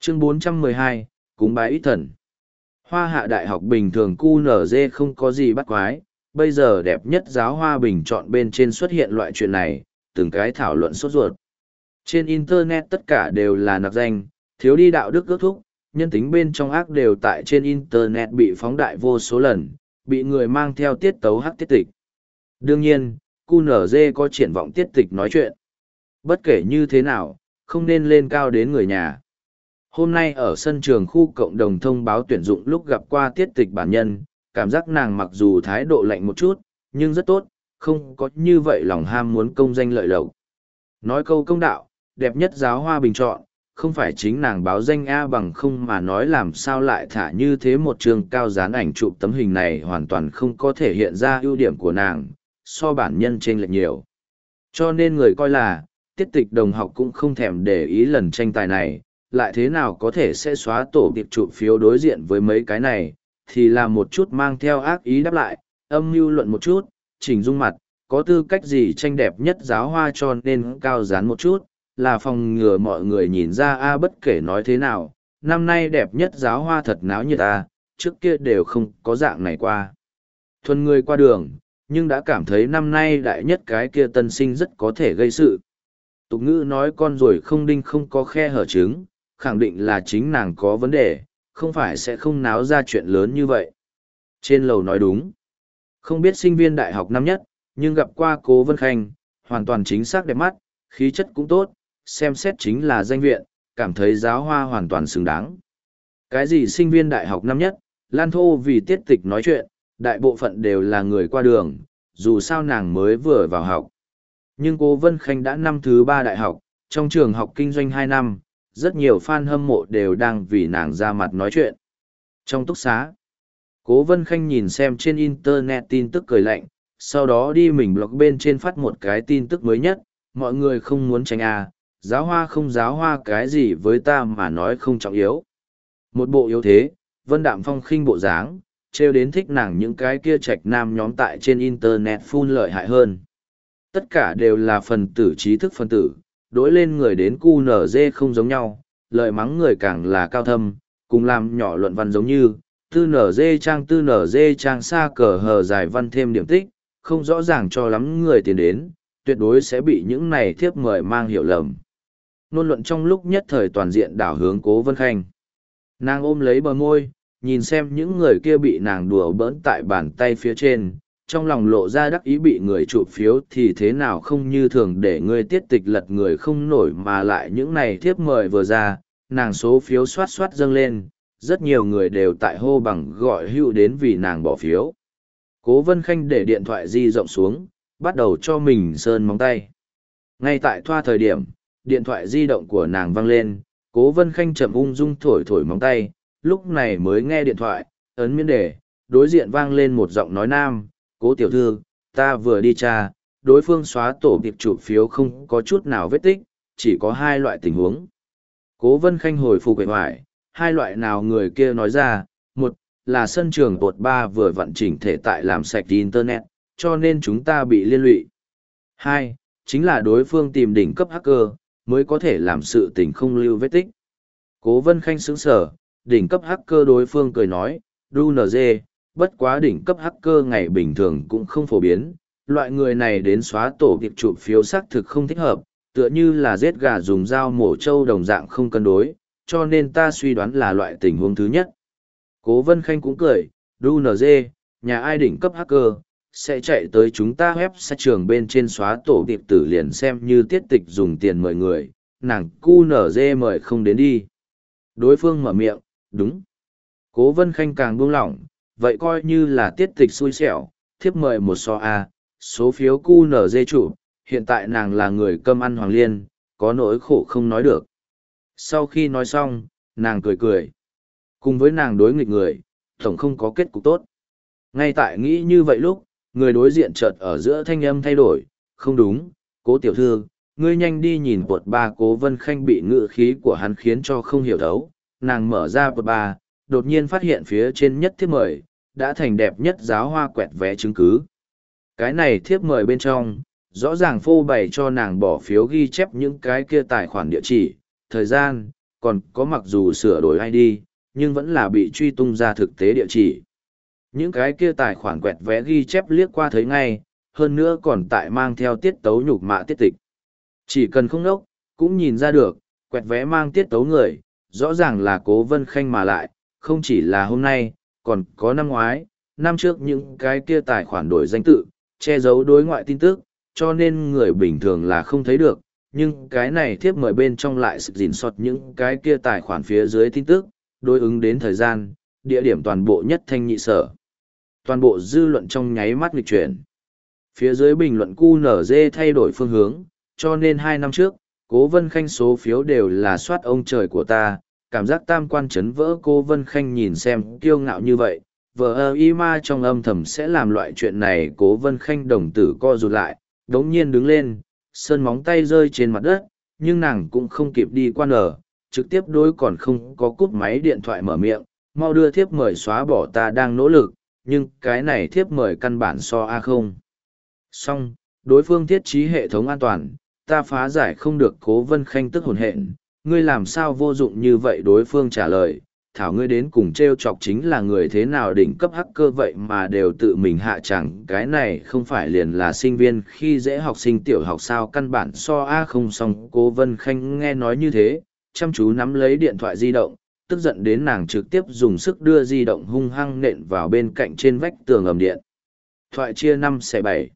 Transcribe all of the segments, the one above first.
Chương 412, cúng bái ít thần. Hoa Hạ Đại học bình thường QNZ không có gì bắt quái, bây giờ đẹp nhất giáo hoa bình chọn bên trên xuất hiện loại chuyện này, từng cái thảo luận sốt ruột. Trên Internet tất cả đều là nặc danh, thiếu đi đạo đức ước thúc, nhân tính bên trong ác đều tại trên Internet bị phóng đại vô số lần, bị người mang theo tiết tấu hắc tiết tịch. Đương nhiên, QNZ có triển vọng tiết tịch nói chuyện. Bất kể như thế nào, không nên lên cao đến người nhà. Hôm nay ở sân trường khu cộng đồng thông báo tuyển dụng lúc gặp qua tiết tịch bản nhân, cảm giác nàng mặc dù thái độ lạnh một chút, nhưng rất tốt, không có như vậy lòng ham muốn công danh lợi lộc. Nói câu công đạo, đẹp nhất giáo hoa bình chọn, không phải chính nàng báo danh A bằng không mà nói làm sao lại thả như thế một trường cao dán ảnh chụp tấm hình này hoàn toàn không có thể hiện ra ưu điểm của nàng, so bản nhân trên lệch nhiều. Cho nên người coi là, tiết tịch đồng học cũng không thèm để ý lần tranh tài này, lại thế nào có thể sẽ xóa tổ tiệp chụp phiếu đối diện với mấy cái này, thì là một chút mang theo ác ý đáp lại, âm mưu luận một chút, chỉnh dung mặt, có tư cách gì tranh đẹp nhất giáo hoa cho nên cao dán một chút, là phòng ngừa mọi người nhìn ra a bất kể nói thế nào, năm nay đẹp nhất giáo hoa thật náo nhiệt a, trước kia đều không có dạng này qua. Thuần người qua đường, nhưng đã cảm thấy năm nay đại nhất cái kia tân sinh rất có thể gây sự. Tục ngữ nói con ruồi không đinh không có khe hở trứng, khẳng định là chính nàng có vấn đề, không phải sẽ không náo ra chuyện lớn như vậy. Trên lầu nói đúng. Không biết sinh viên đại học năm nhất, nhưng gặp qua Cố Vân Khanh, hoàn toàn chính xác đẹp mắt, khí chất cũng tốt, xem xét chính là danh viện, cảm thấy giáo hoa hoàn toàn xứng đáng. Cái gì sinh viên đại học năm nhất, Lan Thô vì tiết tịch nói chuyện, đại bộ phận đều là người qua đường, dù sao nàng mới vừa vào học. Nhưng Cố Vân Khanh đã năm thứ 3 đại học, trong trường học kinh doanh 2 năm, rất nhiều fan hâm mộ đều đang vì nàng ra mặt nói chuyện. Trong túc xá, Cố Vân Khanh nhìn xem trên Internet tin tức cười lạnh, sau đó đi mình blog bên trên phát một cái tin tức mới nhất, mọi người không muốn tránh giáo hoa không giáo hoa cái gì với ta mà nói không trọng yếu. Một bộ yếu thế, Vân Đạm Phong khinh bộ dáng, trêu đến thích nàng những cái kia trạch nam nhóm tại trên Internet phun lợi hại hơn. Tất cả đều là phần tử trí thức phân tử, đối lên người đến QNZ không giống nhau, lợi mắng người càng là cao thâm, cùng làm nhỏ luận văn giống như, tư nz trang xa cờ hờ dài văn thêm điểm tích, không rõ ràng cho lắm người tiền đến, tuyệt đối sẽ bị những này thiếp mời mang hiểu lầm. Nôn luận trong lúc nhất thời toàn diện đảo hướng Cố Vân Khanh. Nàng ôm lấy bờ môi, nhìn xem những người kia bị nàng đùa bỡn tại bàn tay phía trên, trong lòng lộ ra đắc ý bị người chụp phiếu thì thế nào không như thường để người tiết tịch lật người không nổi mà lại những này thiếp mời vừa ra, nàng số phiếu xoát xoát dâng lên, rất nhiều người đều tại hô bằng gọi hữu đến vì nàng bỏ phiếu. Cố Vân Khanh để điện thoại di rộng xuống, bắt đầu cho mình sơn móng tay. Ngay tại thoa thời điểm, điện thoại di động của nàng vang lên, Cố Vân Khanh chậm ung dung thổi thổi móng tay, lúc này mới nghe điện thoại, ấn miễn đề, đối diện vang lên một giọng nói nam, Cố tiểu thư, ta vừa đi tra, đối phương xóa tổ tiệp chụp phiếu không có chút nào vết tích, chỉ có 2 loại tình huống. Cố Vân Khanh hồi phục về hoài, 2 loại nào người kia nói ra, một là sân trường tuột 3 vừa vận chỉnh thể tại làm sạch Internet, cho nên chúng ta bị liên lụy. 2, chính là đối phương tìm đỉnh cấp hacker, mới có thể làm sự tình không lưu vết tích. Cố Vân Khanh sững sở, đỉnh cấp hacker đối phương cười nói, DUNZ, bất quá đỉnh cấp hacker ngày bình thường cũng không phổ biến, loại người này đến xóa tổ tiệp chụp phiếu xác thực không thích hợp, tựa như là giết gà dùng dao mổ trâu đồng dạng không cân đối, cho nên ta suy đoán là loại tình huống thứ nhất. Cố Vân Khanh cũng cười, DUNZ, nhà ai đỉnh cấp hacker, sẽ chạy tới chúng ta website trường bên trên xóa tổ tiệp tử liền xem như tiết tịch dùng tiền mời người, nàng QNZ mời không đến đi. Đối phương mở miệng, đúng. Cố Vân Khanh càng buông lỏng, vậy coi như là tiết tịch xui xẻo, thiếp mời một so A, số phiếu QNZ chủ, hiện tại nàng là người cơm ăn hoàng liên, có nỗi khổ không nói được. Sau khi nói xong, nàng cười cười. Cùng với nàng đối nghịch người, tổng không có kết cục tốt. Ngay tại nghĩ như vậy lúc, người đối diện chợt ở giữa thanh âm thay đổi, không đúng, Cố tiểu thư, ngươi nhanh đi nhìn quật 3. Cố Vân Khanh bị ngự khí của hắn khiến cho không hiểu thấu, nàng mở ra quật 3, đột nhiên phát hiện phía trên nhất thiếp mời, đã thành đẹp nhất giáo hoa quẹt vé chứng cứ. Cái này thiếp mời bên trong, rõ ràng phô bày cho nàng bỏ phiếu ghi chép những cái kia tài khoản địa chỉ, thời gian, còn có mặc dù sửa đổi ID, nhưng vẫn là bị truy tung ra thực tế địa chỉ. Những cái kia tài khoản quẹt vẽ ghi chép liếc qua thấy ngay, hơn nữa còn tại mang theo tiết tấu nhục mạ tiết tịch. Chỉ cần không nốc, cũng nhìn ra được, quẹt vẽ mang tiết tấu người, rõ ràng là Cố Vân Khanh mà lại, không chỉ là hôm nay, còn có năm ngoái, năm trước những cái kia tài khoản đổi danh tự, che giấu đối ngoại tin tức, cho nên người bình thường là không thấy được, nhưng cái này thiếp mời bên trong lại sự gìn sọt những cái kia tài khoản phía dưới tin tức, đối ứng đến thời gian, địa điểm toàn bộ nhất thanh nhị sở. Toàn bộ dư luận trong nháy mắt nghịch chuyển. Phía dưới bình luận QNZ thay đổi phương hướng, cho nên 2 năm trước, Cố Vân Khanh số phiếu đều là soát ông trời của ta, cảm giác tam quan chấn vỡ. Cố Vân Khanh nhìn xem kiêu ngạo như vậy, vợ y ma trong âm thầm sẽ làm loại chuyện này. Cố Vân Khanh đồng tử co rụt lại, đống nhiên đứng lên, sơn móng tay rơi trên mặt đất, nhưng nàng cũng không kịp đi quan ở, trực tiếp đối còn không có cúp máy điện thoại mở miệng, mau đưa thiếp mời xóa bỏ, ta đang nỗ lực, nhưng cái này thiếp mời căn bản so A không. Xong, đối phương thiết trí hệ thống an toàn, ta phá giải không được. Cố Vân Khanh tức hồn hện, ngươi làm sao vô dụng như vậy? Đối phương trả lời, thảo ngươi đến cùng trêu chọc chính là người thế nào đỉnh cấp hacker vậy mà đều tự mình hạ chẳng, cái này không phải liền là sinh viên khi dễ học sinh tiểu học sao, căn bản so A không. Xong, Cố Vân Khanh nghe nói như thế, chăm chú nắm lấy điện thoại di động, tức giận đến nàng trực tiếp dùng sức đưa di động hung hăng nện vào bên cạnh trên vách tường ầm điện. Thoại chia 5/7.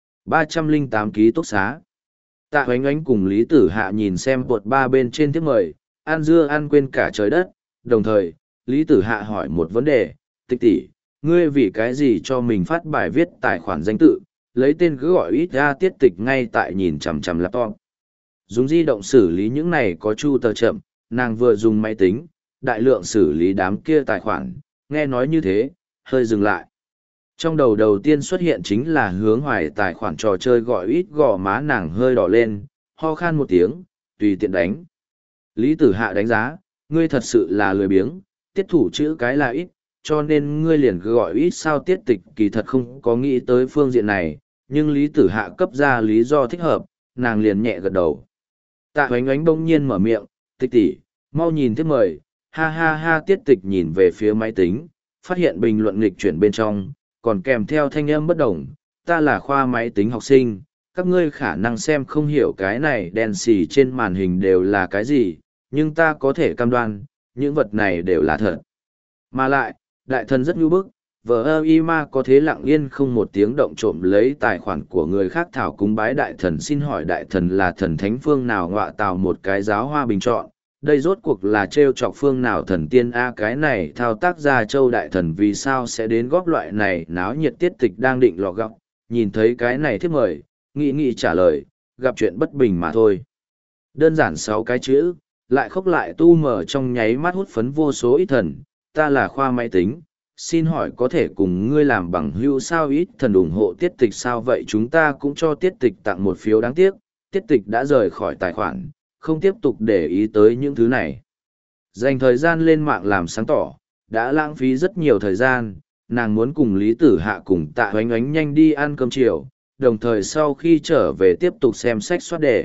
308 ký túc xá. Tạ Hoánh Ánh cùng Lý Tử Hạ nhìn xem bột ba bên trên thiếp mời, ăn dưa ăn quên cả trời đất. Đồng thời, Lý Tử Hạ hỏi một vấn đề, Tịch tỷ, ngươi vì cái gì cho mình phát bài viết tài khoản danh tự, lấy tên cứ gọi ít ra tiết tịch ngay tại nhìn chằm chằm laptop. Dùng di động xử lý những này có chu tờ chậm, nàng vừa dùng máy tính, đại lượng xử lý đám kia tài khoản, nghe nói như thế, hơi dừng lại. Trong đầu tiên xuất hiện chính là Hướng Hoài tài khoản trò chơi gọi ít, gò má nàng hơi đỏ lên, ho khan một tiếng, tùy tiện đánh. Lý Tử Hạ đánh giá, ngươi thật sự là lười biếng, tiết thủ chữ cái là ít, cho nên ngươi liền gọi ít sao. Tiết tịch kỳ thật không có nghĩ tới phương diện này, nhưng Lý Tử Hạ cấp ra lý do thích hợp, nàng liền nhẹ gật đầu. Tạ Hoánh Ánh bỗng nhiên mở miệng, Tịch tỷ, mau nhìn thiếp mời, ha ha ha. Tiết tịch nhìn về phía máy tính, phát hiện bình luận nghịch chuyển bên trong, còn kèm theo thanh âm bất đồng, ta là khoa máy tính học sinh, các ngươi khả năng xem không hiểu cái này đen xì trên màn hình đều là cái gì, nhưng ta có thể cam đoan, những vật này đều là thật. Mà lại, đại thần rất nhu bức, vợ y ma có thế lặng yên không một tiếng động trộm lấy tài khoản của người khác thảo cúng bái đại thần. Xin hỏi đại thần là thần thánh phương nào ngọa tào một cái giáo hoa bình chọn, đây rốt cuộc là trêu chọc phương nào thần tiên a? Cái này thao tác ra châu đại thần vì sao sẽ đến góp loại này náo nhiệt. Tiết tịch đang định lọ gọng, nhìn thấy cái này thiếp mời, nghĩ trả lời, gặp chuyện bất bình mà thôi. Đơn giản 6 cái chữ, lại khóc lại tu mở trong nháy mắt hút phấn vô số ít thần, ta là khoa máy tính, xin hỏi có thể cùng ngươi làm bằng hữu sao? Ít thần ủng hộ tiết tịch sao? Vậy chúng ta cũng cho tiết tịch tặng một phiếu. Đáng tiếc, tiết tịch đã rời khỏi tài khoản, không tiếp tục để ý tới những thứ này. Dành thời gian lên mạng làm sáng tỏ, đã lãng phí rất nhiều thời gian, nàng muốn cùng Lý Tử Hạ cùng Tạ Hoánh Ánh nhanh đi ăn cơm chiều, đồng thời sau khi trở về tiếp tục xem sách soát đề.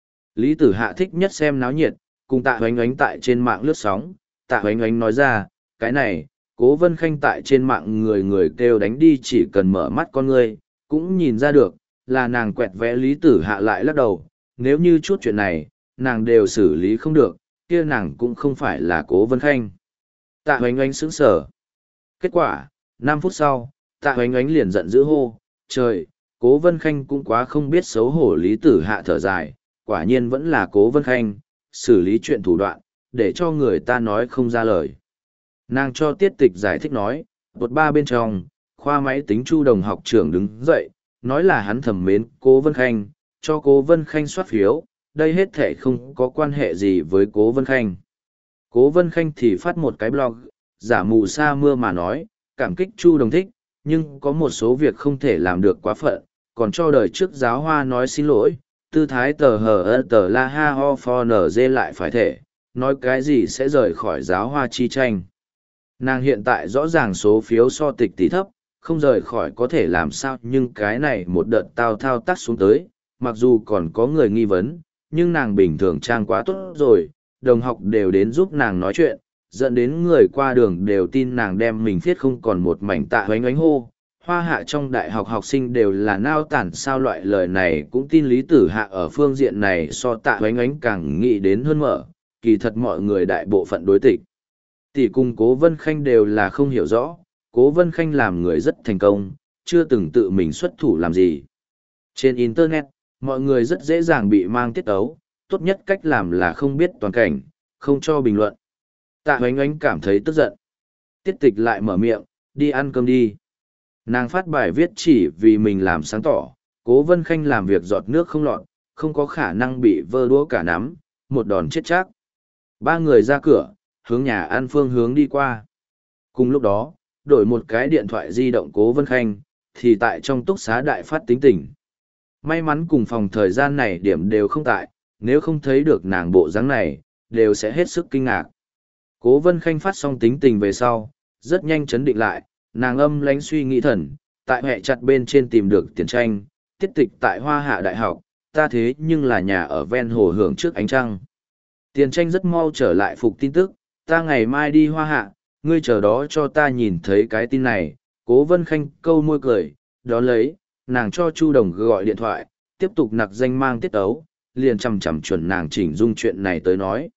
Lý Tử Hạ thích nhất xem náo nhiệt, cùng Tạ Hoánh Ánh tại trên mạng lướt sóng. Tạ Hoánh Ánh nói ra, cái này, Cố Vân Khanh tại trên mạng người người kêu đánh đi, chỉ cần mở mắt con ngươi, cũng nhìn ra được, là nàng quẹt vẽ. Lý Tử Hạ lại lắc đầu, nếu như chút chuyện này, nàng đều xử lý không được, kia nàng cũng không phải là Cố Vân Khanh. Tạ Hoánh Ánh sững sờ. Kết quả, 5 phút sau, Tạ Hoánh Ánh liền giận dữ hô, trời, Cố Vân Khanh cũng quá không biết xấu hổ. Lý Tử Hạ thở dài, quả nhiên vẫn là Cố Vân Khanh, xử lý chuyện thủ đoạn, để cho người ta nói không ra lời. Nàng cho tiết tịch giải thích nói, bột ba bên trong, khoa máy tính Chu đồng học trưởng đứng dậy, nói là hắn thầm mến Cố Vân Khanh, cho Cố Vân Khanh soát phiếu, đây hết thể không có quan hệ gì với Cố Vân Khanh. Cố Vân Khanh thì phát một cái blog, giả mù sa mưa mà nói, cảm kích Chu đồng thích, nhưng có một số việc không thể làm được quá phận, còn cho đời trước giáo hoa nói xin lỗi, tư thái tờ hờ tờ la ha ho for nz lại phải thể, nói cái gì sẽ rời khỏi giáo hoa chi tranh. Nàng hiện tại rõ ràng số phiếu so tịch tỷ thấp, không rời khỏi có thể làm sao, nhưng cái này một đợt thao tác xuống tới, mặc dù còn có người nghi vấn, nhưng nàng bình thường trang quá tốt rồi, đồng học đều đến giúp nàng nói chuyện, dẫn đến người qua đường đều tin nàng đem mình viết không còn một mảnh Tạ Hoánh Oánh hô. Hoa Hạ trong đại học học sinh đều là nao tản, sao loại lời này cũng tin. Lý Tử Hạ ở phương diện này so Tạ Hoánh Oánh càng nghĩ đến hơn mở, kỳ thật mọi người đại bộ phận đối tịch tỷ cùng Cố Vân Khanh đều là không hiểu rõ. Cố Vân Khanh làm người rất thành công, chưa từng tự mình xuất thủ làm gì. Trên Internet, mọi người rất dễ dàng bị mang tiết ấu, tốt nhất cách làm là không biết toàn cảnh, không cho bình luận. Tạ Hoánh Oánh cảm thấy tức giận. Tiết Tịch lại mở miệng, đi ăn cơm đi. Nàng phát bài viết chỉ vì mình làm sáng tỏ, Cố Vân Khanh làm việc giọt nước không lọt, không có khả năng bị vơ đũa cả nắm, một đòn chết chắc. Ba người ra cửa, hướng nhà ăn phương hướng đi qua. Cùng lúc đó, đổi một cái điện thoại di động Cố Vân Khanh, thì tại trong túc xá đại phát tính tình. May mắn cùng phòng thời gian này điểm đều không tại, nếu không thấy được nàng bộ dáng này, đều sẽ hết sức kinh ngạc. Cố Vân Khanh phát xong tính tình về sau, rất nhanh chấn định lại, nàng âm lánh suy nghĩ thần, tại hệ chặt bên trên tìm được tiền tranh, tiết tịch tại Hoa Hạ Đại học, ta thế nhưng là nhà ở ven hồ hưởng trước ánh trăng. Tiền tranh rất mau trở lại phục tin tức, ta ngày mai đi Hoa Hạ, ngươi chờ đó cho ta nhìn thấy cái tin này. Cố Vân Khanh câu môi cười, đó lấy, nàng cho Chu Đồng gọi điện thoại, tiếp tục nặc danh mang tiết ấu, liền chằm chằm chuẩn nàng chỉnh dung chuyện này tới nói.